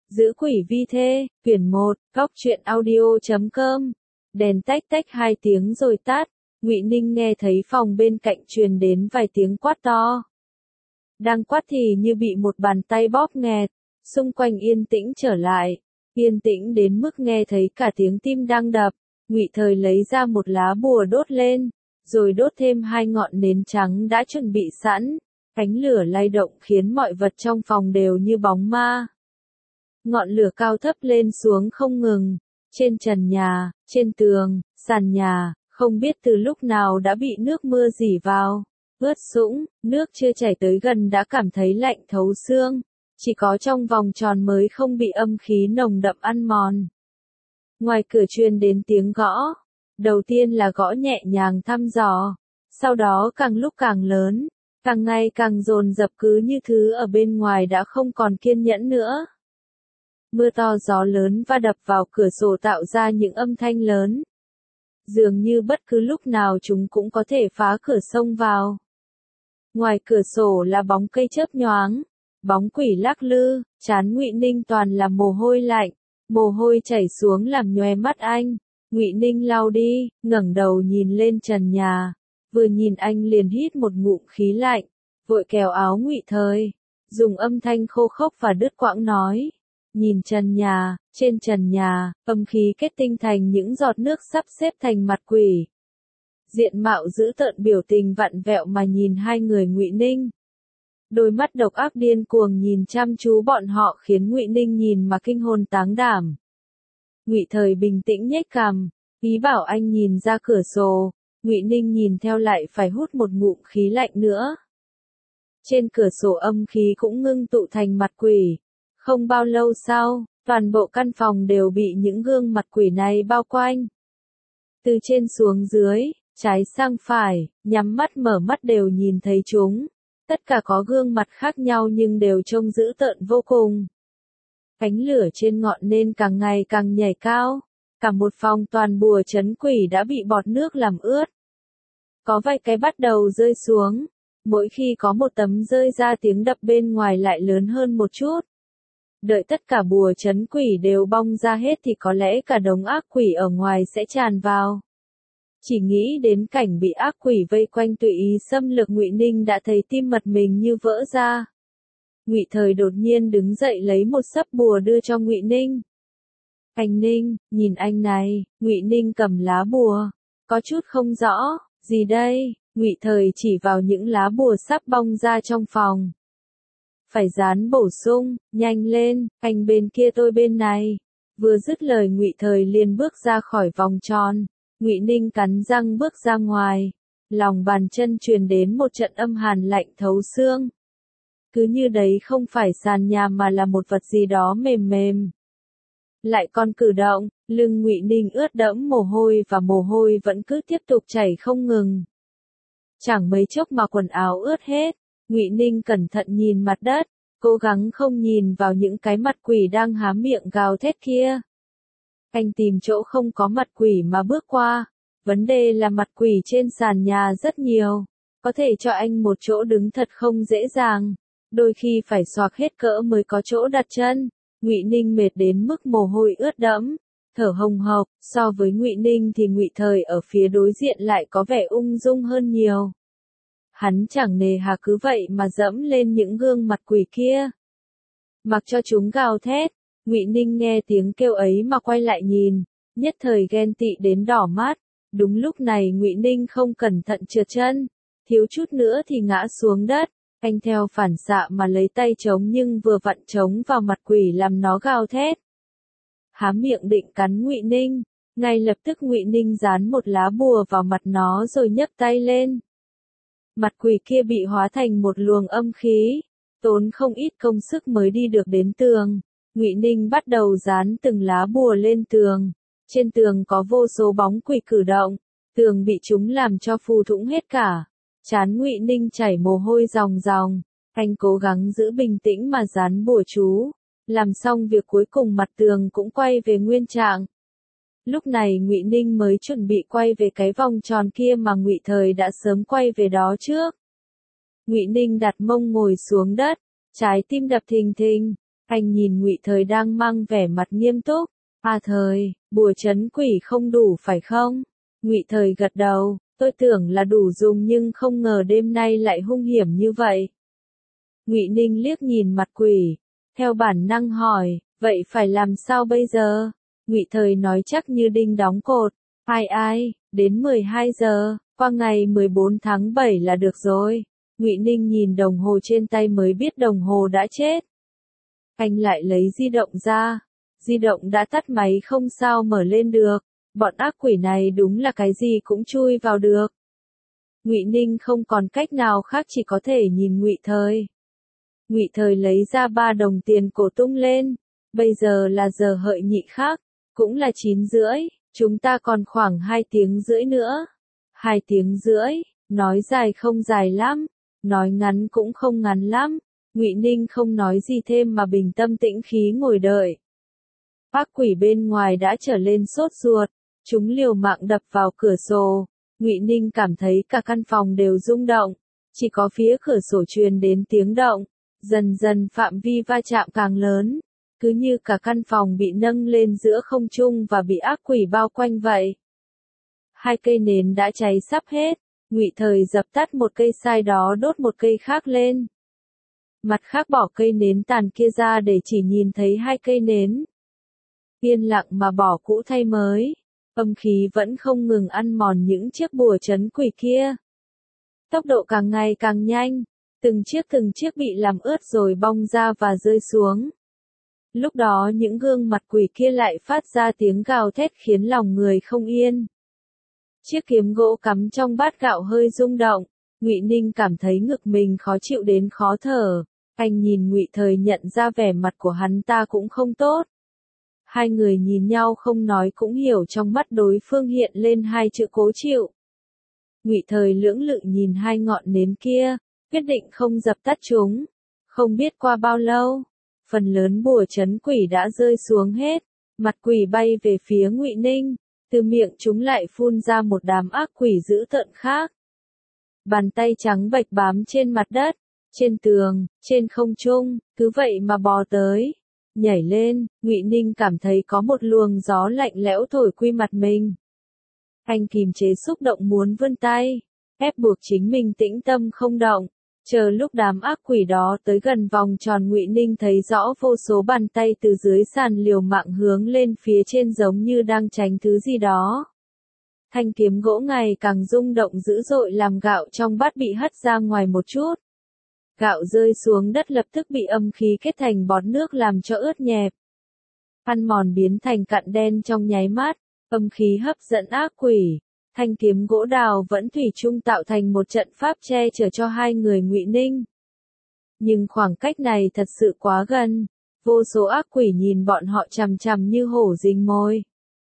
Giữ quỷ vi thê, quyển 1, góc truyện audio.com. Đèn tách tách 2 tiếng rồi tắt, Ngụy Ninh nghe thấy phòng bên cạnh truyền đến vài tiếng quát to. Đang quát thì như bị một bàn tay bóp nghẹt, xung quanh yên tĩnh trở lại, yên tĩnh đến mức nghe thấy cả tiếng tim đang đập. Ngụy Thời lấy ra một lá bùa đốt lên, rồi đốt thêm 2 ngọn nến trắng đã chuẩn bị sẵn, ánh lửa lay động khiến mọi vật trong phòng đều như bóng ma. Ngọn lửa cao thấp lên xuống không ngừng, trên trần nhà, trên tường, sàn nhà, không biết từ lúc nào đã bị nước mưa rỉ vào, ướt sũng, nước chưa chảy tới gần đã cảm thấy lạnh thấu xương, chỉ có trong vòng tròn mới không bị âm khí nồng đậm ăn mòn. Ngoài cửa truyền đến tiếng gõ, đầu tiên là gõ nhẹ nhàng thăm dò, sau đó càng lúc càng lớn, càng ngày càng dồn dập cứ như thứ ở bên ngoài đã không còn kiên nhẫn nữa. Mưa to gió lớn va đập vào cửa sổ tạo ra những âm thanh lớn. Dường như bất cứ lúc nào chúng cũng có thể phá cửa xông vào. Ngoài cửa sổ là bóng cây chớp nhoáng, bóng quỷ lắc lư, trán Ngụy Ninh toàn là mồ hôi lạnh, mồ hôi chảy xuống làm nhoe mắt anh. Ngụy Ninh lau đi, ngẩng đầu nhìn lên trần nhà, vừa nhìn anh liền hít một ngụm khí lạnh, vội kéo áo Ngụy Thời, dùng âm thanh khô khốc và đứt quãng nói. Nhìn trần nhà, trên trần nhà, âm khí kết tinh thành những giọt nước sắp xếp thành mặt quỷ. Diện mạo dữ tợn biểu tình vặn vẹo mà nhìn hai người Ngụy Ninh. Đôi mắt độc ác điên cuồng nhìn chăm chú bọn họ khiến Ngụy Ninh nhìn mà kinh hồn táng đảm. Ngụy Thời bình tĩnh nhếch cằm, ý bảo anh nhìn ra cửa sổ, Ngụy Ninh nhìn theo lại phải hút một ngụm khí lạnh nữa. Trên cửa sổ âm khí cũng ngưng tụ thành mặt quỷ. Không bao lâu sau, toàn bộ căn phòng đều bị những gương mặt quỷ này bao quanh. Từ trên xuống dưới, trái sang phải, nhắm mắt mở mắt đều nhìn thấy chúng. Tất cả có gương mặt khác nhau nhưng đều trông dữ tợn vô cùng. Ánh lửa trên ngọn nến càng ngày càng nhảy cao. Cả một phòng toàn bùa trấn quỷ đã bị bọt nước làm ướt. Có vài cái bắt đầu rơi xuống. Mỗi khi có một tấm rơi ra tiếng đập bên ngoài lại lớn hơn một chút. Đợi tất cả bùa trấn quỷ đều bong ra hết thì có lẽ cả đống ác quỷ ở ngoài sẽ tràn vào. Chỉ nghĩ đến cảnh bị ác quỷ vây quanh tùy ý xâm lược, Ngụy Ninh đã thấy tim mật mình như vỡ ra. Ngụy Thời đột nhiên đứng dậy lấy một sấp bùa đưa cho Ngụy Ninh. Anh Ninh, nhìn anh này. Ngụy Ninh cầm lá bùa, có chút không rõ, gì đây? Ngụy Thời chỉ vào những lá bùa sắp bong ra trong phòng. Phải dán bổ sung, nhanh lên, anh bên kia tôi bên này. Vừa dứt lời Ngụy Thời liền bước ra khỏi vòng tròn. Ngụy Ninh cắn răng bước ra ngoài. Lòng bàn chân truyền đến một trận âm hàn lạnh thấu xương. Cứ như đấy không phải sàn nhà mà là một vật gì đó mềm mềm. Lại còn cử động, lưng Ngụy Ninh ướt đẫm mồ hôi và mồ hôi vẫn cứ tiếp tục chảy không ngừng. Chẳng mấy chốc mà quần áo ướt hết. Ngụy Ninh cẩn thận nhìn mặt đất, cố gắng không nhìn vào những cái mặt quỷ đang há miệng gào thét kia. Anh tìm chỗ không có mặt quỷ mà bước qua. Vấn đề là mặt quỷ trên sàn nhà rất nhiều. Có thể cho anh một chỗ đứng thật không dễ dàng. Đôi khi phải xoạc hết cỡ mới có chỗ đặt chân. Ngụy Ninh mệt đến mức mồ hôi ướt đẫm, thở hồng hộc. So với Ngụy Ninh thì Ngụy Thời ở phía đối diện lại có vẻ ung dung hơn nhiều. Hắn chẳng nề hà cứ vậy mà dẫm lên những gương mặt quỷ kia. Mặc cho chúng gào thét, Ngụy Ninh nghe tiếng kêu ấy mà quay lại nhìn, nhất thời ghen tị đến đỏ mắt. Đúng lúc này Ngụy Ninh không cẩn thận trượt chân, thiếu chút nữa thì ngã xuống đất. Anh theo phản xạ mà lấy tay chống nhưng vừa vặn chống vào mặt quỷ làm nó gào thét. Há miệng định cắn Ngụy Ninh, ngay lập tức Ngụy Ninh dán một lá bùa vào mặt nó rồi nhấc tay lên. Mặt quỷ kia bị hóa thành một luồng âm khí, tốn không ít công sức mới đi được đến tường. Ngụy Ninh bắt đầu dán từng lá bùa lên tường. Trên tường có vô số bóng quỷ cử động, tường bị chúng làm cho phù thủng hết cả. Trán Ngụy Ninh chảy mồ hôi ròng ròng, anh cố gắng giữ bình tĩnh mà dán bùa chú. Làm xong việc cuối cùng mặt tường cũng quay về nguyên trạng. Lúc này Ngụy Ninh mới chuẩn bị quay về cái vòng tròn kia mà Ngụy Thời đã sớm quay về đó trước. Ngụy Ninh đặt mông ngồi xuống đất, trái tim đập thình thình. Anh nhìn Ngụy Thời đang mang vẻ mặt nghiêm túc. Thời, bùa trấn quỷ không đủ phải không? Ngụy Thời gật đầu, tôi tưởng là đủ dùng nhưng không ngờ đêm nay lại hung hiểm như vậy. Ngụy Ninh liếc nhìn mặt quỷ, theo bản năng hỏi, vậy phải làm sao bây giờ? Ngụy Thời nói chắc như đinh đóng cột, ai, đến 12 giờ, qua ngày 14 tháng 7 là được rồi. Ngụy Ninh nhìn đồng hồ trên tay mới biết đồng hồ đã chết. Anh lại lấy di động ra, di động đã tắt máy không sao mở lên được, bọn ác quỷ này đúng là cái gì cũng chui vào được. Ngụy Ninh không còn cách nào khác chỉ có thể nhìn Ngụy Thời. Ngụy Thời lấy ra 3 đồng tiền cổ tung lên, bây giờ là giờ hợi nhị khác, cũng là 9 rưỡi, chúng ta còn khoảng 2 tiếng rưỡi nữa. 2 tiếng rưỡi, nói dài không dài lắm, nói ngắn cũng không ngắn lắm. Ngụy Ninh không nói gì thêm mà bình tâm tĩnh khí ngồi đợi. Ác quỷ bên ngoài đã trở lên sốt ruột, chúng liều mạng đập vào cửa sổ. Ngụy Ninh cảm thấy cả căn phòng đều rung động, chỉ có phía cửa sổ truyền đến tiếng động, dần dần phạm vi va chạm càng lớn, cứ như cả căn phòng bị nâng lên giữa không trung và bị ác quỷ bao quanh vậy. 2 cây nến đã cháy sắp hết, Ngụy Thời dập tắt một cây sai đó đốt một cây khác lên. Mặt khác bỏ cây nến tàn kia ra để chỉ nhìn thấy 2 cây nến. Yên lặng mà bỏ cũ thay mới, âm khí vẫn không ngừng ăn mòn những chiếc bùa trấn quỷ kia. Tốc độ càng ngày càng nhanh, từng chiếc bị làm ướt rồi bong ra và rơi xuống. Lúc đó những gương mặt quỷ kia lại phát ra tiếng gào thét khiến lòng người không yên. Chiếc kiếm gỗ cắm trong bát gạo hơi rung động, Ngụy Ninh cảm thấy ngực mình khó chịu đến khó thở. Anh nhìn Ngụy Thời nhận ra vẻ mặt của hắn ta cũng không tốt. Hai người nhìn nhau không nói cũng hiểu trong mắt đối phương hiện lên 2 chữ cố chịu. Ngụy Thời lưỡng lự nhìn 2 ngọn nến kia, quyết định không dập tắt chúng. Không biết qua bao lâu, phần lớn bùa trấn quỷ đã rơi xuống hết, mặt quỷ bay về phía Ngụy Ninh, từ miệng chúng lại phun ra một đám ác quỷ dữ tợn khác. Bàn tay trắng bệch bám trên mặt đất, trên tường, trên không trung, cứ vậy mà bò tới, nhảy lên. Ngụy Ninh cảm thấy có một luồng gió lạnh lẽo thổi quy mặt mình. Anh kìm chế xúc động muốn vươn tay, ép buộc chính mình tĩnh tâm không động. Chờ lúc đám ác quỷ đó tới gần vòng tròn, Ngụy Ninh thấy rõ vô số bàn tay từ dưới sàn liều mạng hướng lên phía trên giống như đang tránh thứ gì đó. Thanh kiếm gỗ ngày càng rung động dữ dội làm gạo trong bát bị hất ra ngoài một chút. Gạo rơi xuống đất lập tức bị âm khí kết thành bọt nước làm cho ướt nhẹp. Ăn mòn biến thành cặn đen trong nháy mắt, âm khí hấp dẫn ác quỷ. Thanh kiếm gỗ đào vẫn thủy chung tạo thành một trận pháp che chở cho 2 người Ngụy Ninh. Nhưng khoảng cách này thật sự quá gần, vô số ác quỷ nhìn bọn họ chằm chằm như hổ rình mồi.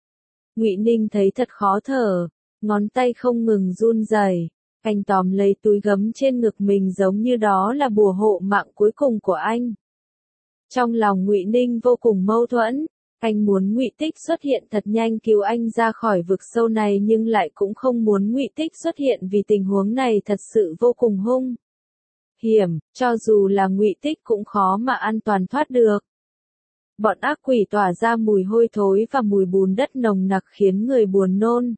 Ngụy Ninh thấy thật khó thở, ngón tay không ngừng run rẩy. Anh tóm lấy túi gấm trên ngực mình giống như đó là bùa hộ mạng cuối cùng của anh. Trong lòng Ngụy Ninh vô cùng mâu thuẫn, anh muốn Ngụy Tích xuất hiện thật nhanh cứu anh ra khỏi vực sâu này nhưng lại cũng không muốn Ngụy Tích xuất hiện vì tình huống này thật sự vô cùng hung hiểm, cho dù là Ngụy Tích cũng khó mà an toàn thoát được. Bọn ác quỷ tỏa ra mùi hôi thối và mùi bùn đất nồng nặc khiến người buồn nôn.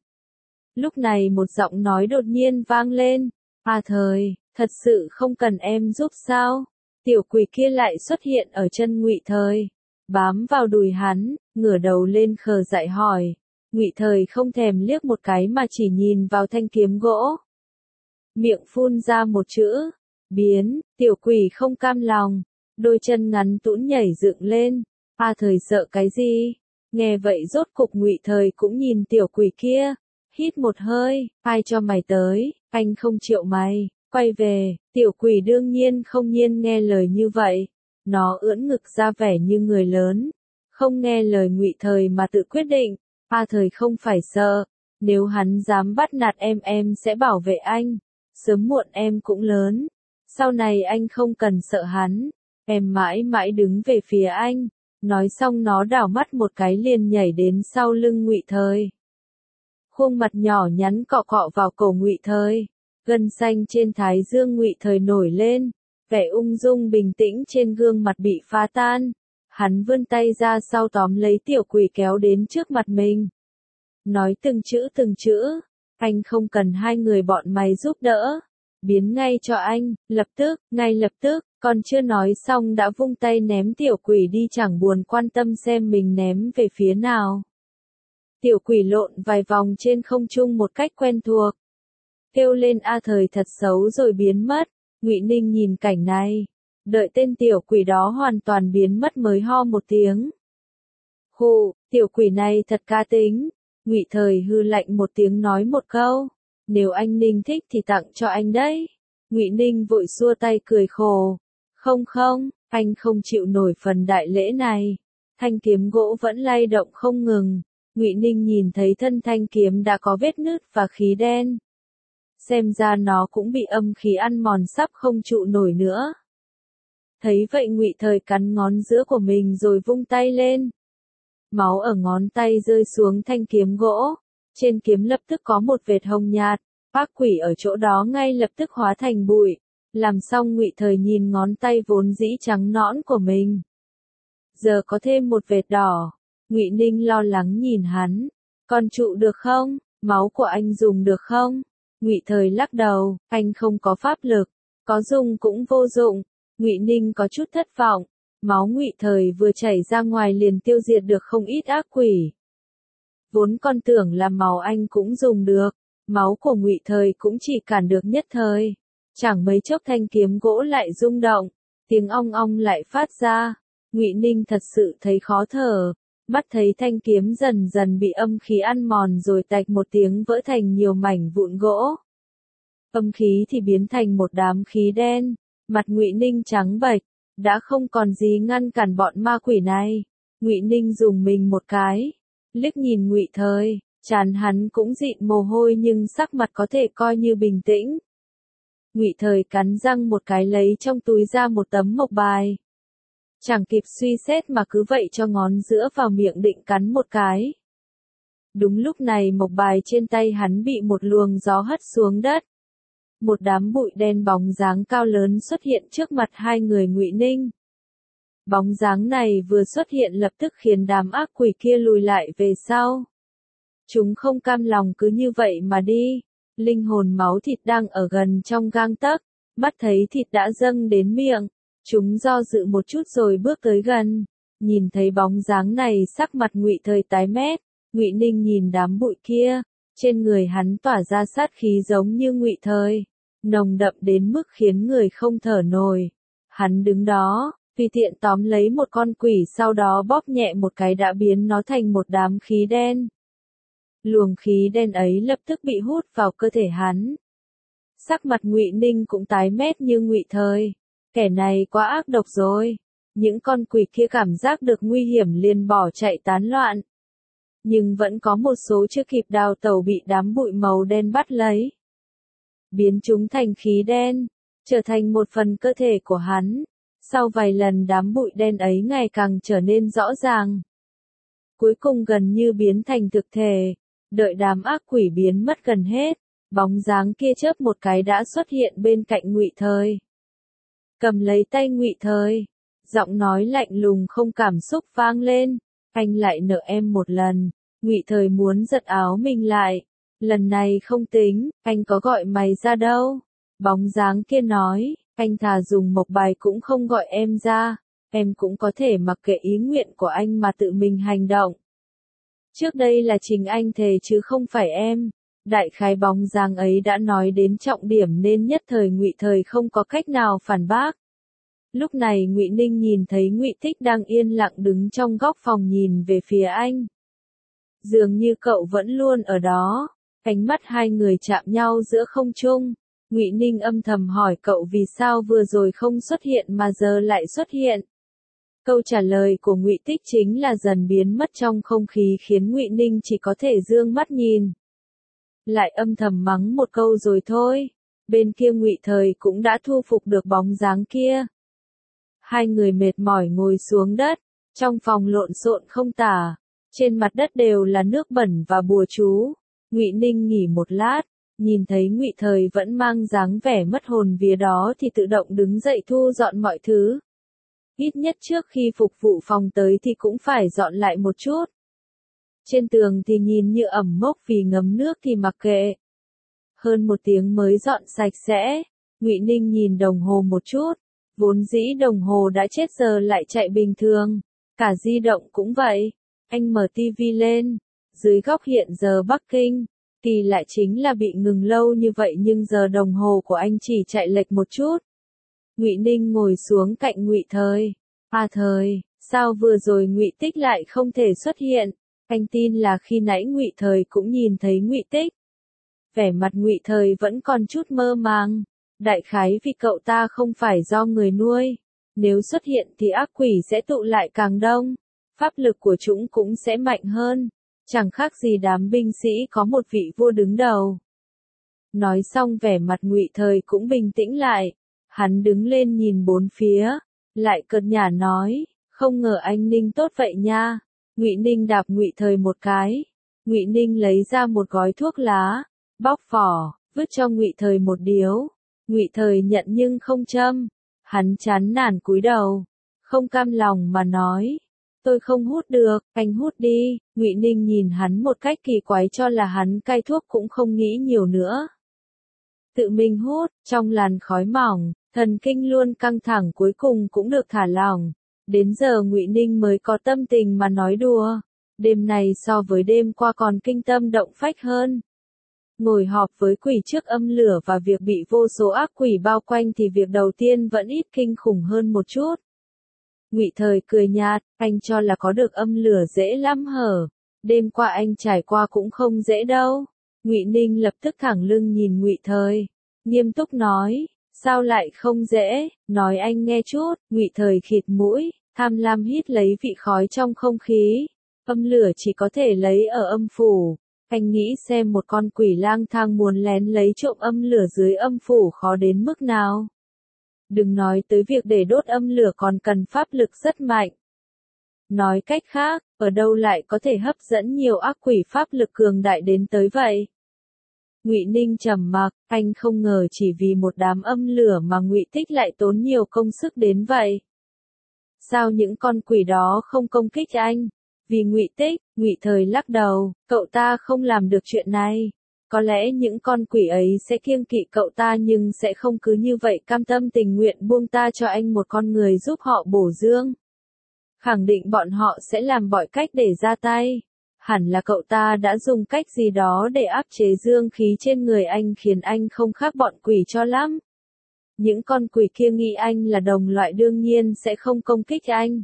Lúc này một giọng nói đột nhiên vang lên, Thời, thật sự không cần em giúp sao? Tiểu quỷ kia lại xuất hiện ở chân Ngụy Thời, bám vào đùi hắn, ngửa đầu lên khờ dại hỏi. Ngụy Thời không thèm liếc một cái mà chỉ nhìn vào thanh kiếm gỗ. Miệng phun ra một chữ, biến. Tiểu quỷ không cam lòng, đôi chân ngắn tũn nhảy dựng lên. Thời sợ cái gì? Nghe vậy rốt cục Ngụy Thời cũng nhìn tiểu quỷ kia, hít một hơi, ai cho mày tới, anh không chịu mày, quay về. Tiểu quỷ đương nhiên không nhiên nghe lời như vậy, nó ưỡn ngực ra vẻ như người lớn, không nghe lời Ngụy Thời mà tự quyết định. Thời không phải sợ, nếu hắn dám bắt nạt em sẽ bảo vệ anh, sớm muộn em cũng lớn, sau này anh không cần sợ hắn, em mãi mãi đứng về phía anh. Nói xong nó đảo mắt một cái liền nhảy đến sau lưng Ngụy Thời. Khuôn mặt nhỏ nhắn cọ cọ vào cổ Ngụy Thời, gân xanh trên thái dương Ngụy Thời nổi lên, vẻ ung dung bình tĩnh trên gương mặt bị phá tan, Hắn vươn tay ra sau tóm lấy tiểu quỷ kéo đến trước mặt mình. Nói từng chữ, anh không cần hai người bọn mày giúp đỡ. Biến ngay cho anh, ngay lập tức, còn chưa nói xong đã vung tay ném tiểu quỷ đi chẳng buồn quan tâm xem mình ném về phía nào. Tiểu quỷ lộn vài vòng trên không trung một cách quen thuộc. Kêu lên a thời thật xấu rồi biến mất. Ngụy Ninh nhìn cảnh này. Đợi tên tiểu quỷ đó hoàn toàn biến mất mới ho một tiếng. Hù, tiểu quỷ này thật cá tính. Ngụy Thời hư lạnh một tiếng nói một câu. Nếu anh Ninh thích thì tặng cho anh đấy. Ngụy Ninh vội xua tay cười khổ. Không, anh không chịu nổi phần đại lễ này. Thanh kiếm gỗ vẫn lay động không ngừng. Ngụy Ninh nhìn thấy thân thanh kiếm đã có vết nứt và khí đen. Xem ra nó cũng bị âm khí ăn mòn sắp không trụ nổi nữa. Thấy vậy Ngụy Thời cắn ngón giữa của mình rồi vung tay lên. Máu ở ngón tay rơi xuống thanh kiếm gỗ. Trên kiếm lập tức có một vệt hồng nhạt. Ác quỷ ở chỗ đó ngay lập tức hóa thành bụi. Làm xong Ngụy Thời nhìn ngón tay vốn dĩ trắng nõn của mình. Giờ có thêm một vệt đỏ. Ngụy Ninh lo lắng nhìn hắn. Còn trụ được không? Máu của anh dùng được không? Ngụy Thời lắc đầu, anh không có pháp lực. Có dùng cũng vô dụng. Ngụy Ninh có chút thất vọng. Máu Ngụy Thời vừa chảy ra ngoài liền tiêu diệt được không ít ác quỷ. Vốn con tưởng là máu anh cũng dùng được. Máu của Ngụy Thời cũng chỉ cản được nhất thời. Chẳng mấy chốc thanh kiếm gỗ lại rung động. Tiếng ong ong lại phát ra. Ngụy Ninh thật sự thấy khó thở. Mắt thấy thanh kiếm dần dần bị âm khí ăn mòn rồi tạch một tiếng vỡ thành nhiều mảnh vụn gỗ. Âm khí thì biến thành một đám khí đen. Mặt Ngụy Ninh trắng bệch, đã không còn gì ngăn cản bọn ma quỷ này. Ngụy Ninh dùng mình một cái, liếc nhìn Ngụy Thời, trán hắn cũng dịn mồ hôi nhưng sắc mặt có thể coi như bình tĩnh. Ngụy Thời cắn răng một cái lấy trong túi ra một tấm mộc bài. Chẳng kịp suy xét mà cứ vậy cho ngón giữa vào miệng định cắn một cái. Đúng lúc này mộc bài trên tay hắn bị một luồng gió hất xuống đất. Một đám bụi đen bóng dáng cao lớn xuất hiện trước mặt hai người Ngụy Ninh. Bóng dáng này vừa xuất hiện lập tức khiến đám ác quỷ kia lùi lại về sau. Chúng không cam lòng cứ như vậy mà đi. Linh hồn máu thịt đang ở gần trong gang tấc, mắt thấy thịt đã dâng đến miệng. Chúng do dự một chút rồi bước tới gần. Nhìn thấy bóng dáng này sắc mặt Ngụy Thời tái mét. Ngụy Ninh nhìn đám bụi kia. Trên người hắn tỏa ra sát khí giống như Ngụy Thời. Nồng đậm đến mức khiến người không thở nổi. Hắn đứng đó, tùy tiện tóm lấy một con quỷ sau đó bóp nhẹ một cái đã biến nó thành một đám khí đen. Luồng khí đen ấy lập tức bị hút vào cơ thể hắn. Sắc mặt Ngụy Ninh cũng tái mét như Ngụy Thời. Kẻ này quá ác độc rồi. Những con quỷ kia cảm giác được nguy hiểm liền bỏ chạy tán loạn. Nhưng vẫn có một số chưa kịp đào tẩu bị đám bụi màu đen bắt lấy. Biến chúng thành khí đen, trở thành một phần cơ thể của hắn. Sau vài lần đám bụi đen ấy ngày càng trở nên rõ ràng. Cuối cùng gần như biến thành thực thể. Đợi đám ác quỷ biến mất gần hết, bóng dáng kia chớp một cái đã xuất hiện bên cạnh Ngụy Thời. Cầm lấy tay Ngụy Thời, giọng nói lạnh lùng không cảm xúc vang lên, anh lại nợ em một lần. Ngụy Thời muốn giật áo mình lại, lần này không tính, anh có gọi mày ra đâu. Bóng dáng kia nói, anh thà dùng mộc bài cũng không gọi em ra, em cũng có thể mặc kệ ý nguyện của anh mà tự mình hành động. Trước đây là chính anh thề chứ không phải em. Đại khái bóng dáng ấy đã nói đến trọng điểm nên nhất thời Ngụy Thời không có cách nào phản bác. Lúc này Ngụy Ninh nhìn thấy Ngụy Thích đang yên lặng đứng trong góc phòng nhìn về phía anh. Dường như cậu vẫn luôn ở đó. Ánh mắt hai người chạm nhau giữa không trung. Ngụy Ninh âm thầm hỏi cậu vì sao vừa rồi không xuất hiện mà giờ lại xuất hiện. Câu trả lời của Ngụy Tích chính là dần biến mất trong không khí khiến Ngụy Ninh chỉ có thể dương mắt nhìn. Lại âm thầm mắng một câu rồi thôi. Bên kia Ngụy Thời cũng đã thu phục được bóng dáng kia. Hai người mệt mỏi ngồi xuống đất, trong phòng lộn xộn không tả. Trên mặt đất đều là nước bẩn và bùa chú. Ngụy Ninh nghỉ một lát, nhìn thấy Ngụy Thời vẫn mang dáng vẻ mất hồn vía đó thì tự động đứng dậy thu dọn mọi thứ. Ít nhất trước khi phục vụ phòng tới thì cũng phải dọn lại một chút. Trên tường thì nhìn như ẩm mốc vì ngấm nước thì mặc kệ. Hơn 1 tiếng mới dọn sạch sẽ. Ngụy Ninh nhìn đồng hồ một chút. Vốn dĩ đồng hồ đã chết giờ lại chạy bình thường. Cả di động cũng vậy. Anh mở tivi lên. Dưới góc hiện giờ Bắc Kinh. Kỳ lại chính là bị ngừng lâu như vậy nhưng giờ đồng hồ của anh chỉ chạy lệch một chút. Ngụy Ninh ngồi xuống cạnh Ngụy Thời. À Thời, sao vừa rồi Ngụy Tích lại không thể xuất hiện? Anh tin là khi nãy Ngụy Thời cũng nhìn thấy Ngụy Tích. Vẻ mặt Ngụy Thời vẫn còn chút mơ màng. Đại khái vì cậu ta không phải do người nuôi. Nếu xuất hiện thì ác quỷ sẽ tụ lại càng đông. Pháp lực của chúng cũng sẽ mạnh hơn. Chẳng khác gì đám binh sĩ có một vị vua đứng đầu. Nói xong vẻ mặt Ngụy Thời cũng bình tĩnh lại. Hắn đứng lên nhìn bốn phía. Lại cợt nhả nói. Không ngờ anh Ninh tốt vậy nha. Ngụy Ninh đạp Ngụy Thời một cái. Ngụy Ninh lấy ra một gói thuốc lá. Bóc vỏ, vứt cho Ngụy Thời một điếu. Ngụy Thời nhận nhưng không châm. Hắn chán nản cúi đầu. Không cam lòng mà nói. Tôi không hút được, anh hút đi. Ngụy Ninh nhìn hắn một cách kỳ quái cho là hắn cai thuốc cũng không nghĩ nhiều nữa. Tự mình hút, trong làn khói mỏng, thần kinh luôn căng thẳng cuối cùng cũng được thả lỏng. Đến giờ Ngụy Ninh mới có tâm tình mà nói đùa. Đêm này so với đêm qua còn kinh tâm động phách hơn. Ngồi họp với quỷ trước âm lửa và việc bị vô số ác quỷ bao quanh thì việc đầu tiên vẫn ít kinh khủng hơn một chút. Ngụy Thời cười nhạt, anh cho là có được âm lửa dễ lắm hở. Đêm qua anh trải qua cũng không dễ đâu. Ngụy Ninh lập tức thẳng lưng nhìn Ngụy Thời, nghiêm túc nói, sao lại không dễ, nói anh nghe chút. Ngụy Thời khịt mũi, tham lam hít lấy vị khói trong không khí. Âm lửa chỉ có thể lấy ở âm phủ. Anh nghĩ xem một con quỷ lang thang muốn lén lấy trộm âm lửa dưới âm phủ khó đến mức nào. Đừng nói tới việc để đốt âm lửa còn cần pháp lực rất mạnh. Nói cách khác, ở đâu lại có thể hấp dẫn nhiều ác quỷ pháp lực cường đại đến tới vậy? Ngụy Ninh trầm mặc, anh không ngờ chỉ vì một đám âm lửa mà Ngụy Tích lại tốn nhiều công sức đến vậy. Sao những con quỷ đó không công kích anh? Vì Ngụy Tích, Ngụy Thời lắc đầu, cậu ta không làm được chuyện này. Có lẽ những con quỷ ấy sẽ kiêng kỵ cậu ta nhưng sẽ không cứ như vậy cam tâm tình nguyện buông ta cho anh một con người giúp họ bổ dương. Khẳng định bọn họ sẽ làm mọi cách để ra tay. Hẳn là cậu ta đã dùng cách gì đó để áp chế dương khí trên người anh khiến anh không khác bọn quỷ cho lắm. Những con quỷ kia nghĩ anh là đồng loại đương nhiên sẽ không công kích anh.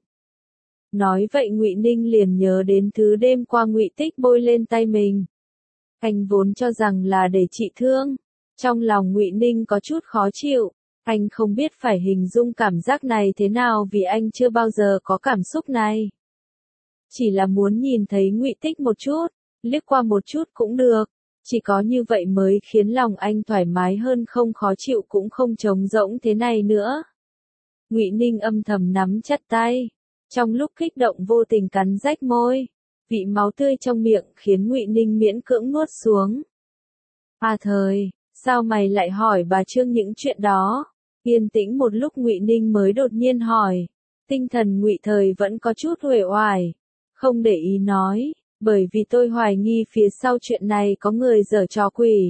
Nói vậy Ngụy Ninh liền nhớ đến thứ đêm qua Ngụy Tích bôi lên tay mình. Anh vốn cho rằng là để trị thương. Trong lòng Ngụy Ninh có chút khó chịu. Anh không biết phải hình dung cảm giác này thế nào vì anh chưa bao giờ có cảm xúc này. Chỉ là muốn nhìn thấy Ngụy Tích một chút, liếc qua một chút cũng được. Chỉ có như vậy mới khiến lòng anh thoải mái hơn không khó chịu cũng không trống rỗng thế này nữa. Ngụy Ninh âm thầm nắm chặt tay. Trong lúc kích động vô tình cắn rách môi. Vị máu tươi trong miệng khiến Ngụy Ninh miễn cưỡng nuốt xuống. À Thời, sao mày lại hỏi bà Trương những chuyện đó? Yên tĩnh một lúc Ngụy Ninh mới đột nhiên hỏi. Tinh thần Ngụy Thời vẫn có chút uể oải. Không để ý nói, bởi vì tôi hoài nghi phía sau chuyện này có người giở trò quỷ.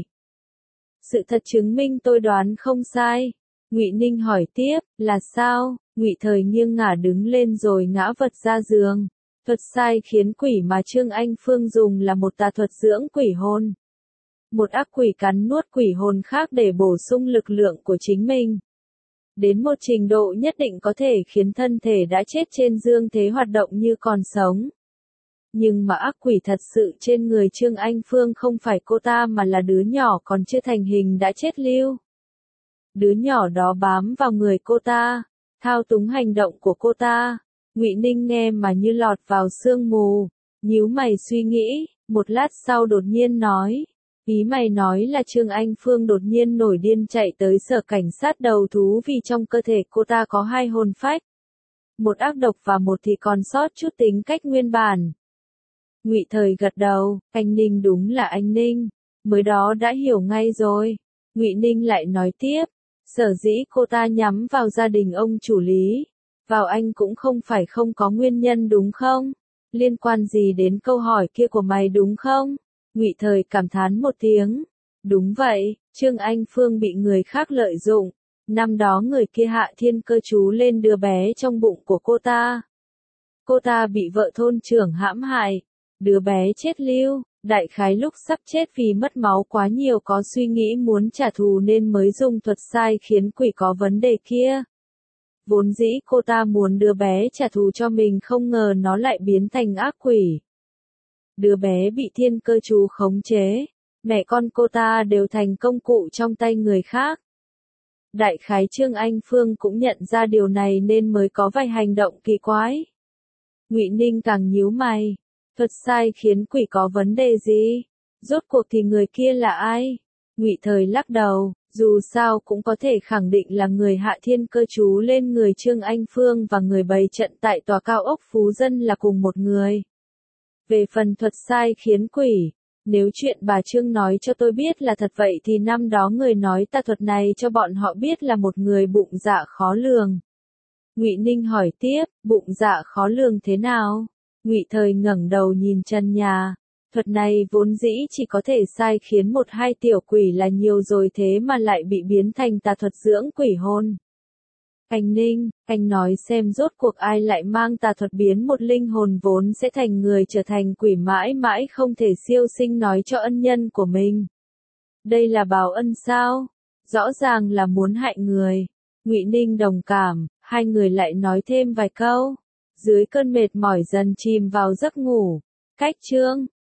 Sự thật chứng minh tôi đoán không sai. Ngụy Ninh hỏi tiếp, là sao? Ngụy Thời nghiêng ngả đứng lên rồi ngã vật ra giường. Thuật sai khiến quỷ mà Trương Anh Phương dùng là một tà thuật dưỡng quỷ hồn. Một ác quỷ cắn nuốt quỷ hồn khác để bổ sung lực lượng của chính mình. Đến một trình độ nhất định có thể khiến thân thể đã chết trên dương thế hoạt động như còn sống. Nhưng mà ác quỷ thật sự trên người Trương Anh Phương không phải cô ta mà là đứa nhỏ còn chưa thành hình đã chết lưu. Đứa nhỏ đó bám vào người cô ta, thao túng hành động của cô ta. Ngụy Ninh nghe mà như lọt vào sương mù, nhíu mày suy nghĩ, một lát sau đột nhiên nói, ý mày nói là Trương Anh Phương đột nhiên nổi điên chạy tới sở cảnh sát đầu thú vì trong cơ thể cô ta có hai hồn phách. Một ác độc và một thì còn sót chút tính cách nguyên bản. Ngụy Thời gật đầu, anh Ninh đúng là anh Ninh, mới đó đã hiểu ngay rồi. Ngụy Ninh lại nói tiếp, sở dĩ cô ta nhắm vào gia đình ông chủ Lý, Vào anh cũng không phải không có nguyên nhân đúng không? Liên quan gì đến câu hỏi kia của mày đúng không? Ngụy Thời cảm thán một tiếng. Đúng vậy, Trương Anh Phương bị người khác lợi dụng. Năm đó người kia hạ thiên cơ chú lên đứa bé trong bụng của cô ta. Cô ta bị vợ thôn trưởng hãm hại. Đứa bé chết lưu, đại khái lúc sắp chết vì mất máu quá nhiều có suy nghĩ muốn trả thù nên mới dùng thuật sai khiến quỷ có vấn đề kia. Vốn dĩ cô ta muốn đứa bé trả thù cho mình không ngờ nó lại biến thành ác quỷ. Đứa bé bị thiên cơ chú khống chế, mẹ con cô ta đều thành công cụ trong tay người khác. Đại khái Trương Anh Phương cũng nhận ra điều này nên mới có vài hành động kỳ quái. Ngụy Ninh càng nhíu mày, thuật sai khiến quỷ có vấn đề gì? Rốt cuộc thì người kia là ai? Ngụy Thời lắc đầu, dù sao cũng có thể khẳng định là người hạ thiên cơ chú lên người Trương Anh Phương và người bày trận tại tòa cao ốc Phú Dân là cùng một người. Về phần thuật sai khiến quỷ, nếu chuyện bà Trương nói cho tôi biết là thật vậy thì năm đó người nói tà thuật này cho bọn họ biết là một người bụng dạ khó lường. Ngụy Ninh hỏi tiếp, bụng dạ khó lường thế nào? Ngụy Thời ngẩng đầu nhìn trần nhà. Thuật này vốn dĩ chỉ có thể sai khiến một hai tiểu quỷ là nhiều rồi thế mà lại bị biến thành tà thuật dưỡng quỷ hồn. Anh Ninh, anh nói xem rốt cuộc ai lại mang tà thuật biến một linh hồn vốn sẽ thành người trở thành quỷ mãi mãi không thể siêu sinh nói cho ân nhân của mình. Đây là báo ân sao? Rõ ràng là muốn hại người. Ngụy Ninh đồng cảm, hai người lại nói thêm vài câu. Dưới cơn mệt mỏi dần chìm vào giấc ngủ. Cách chương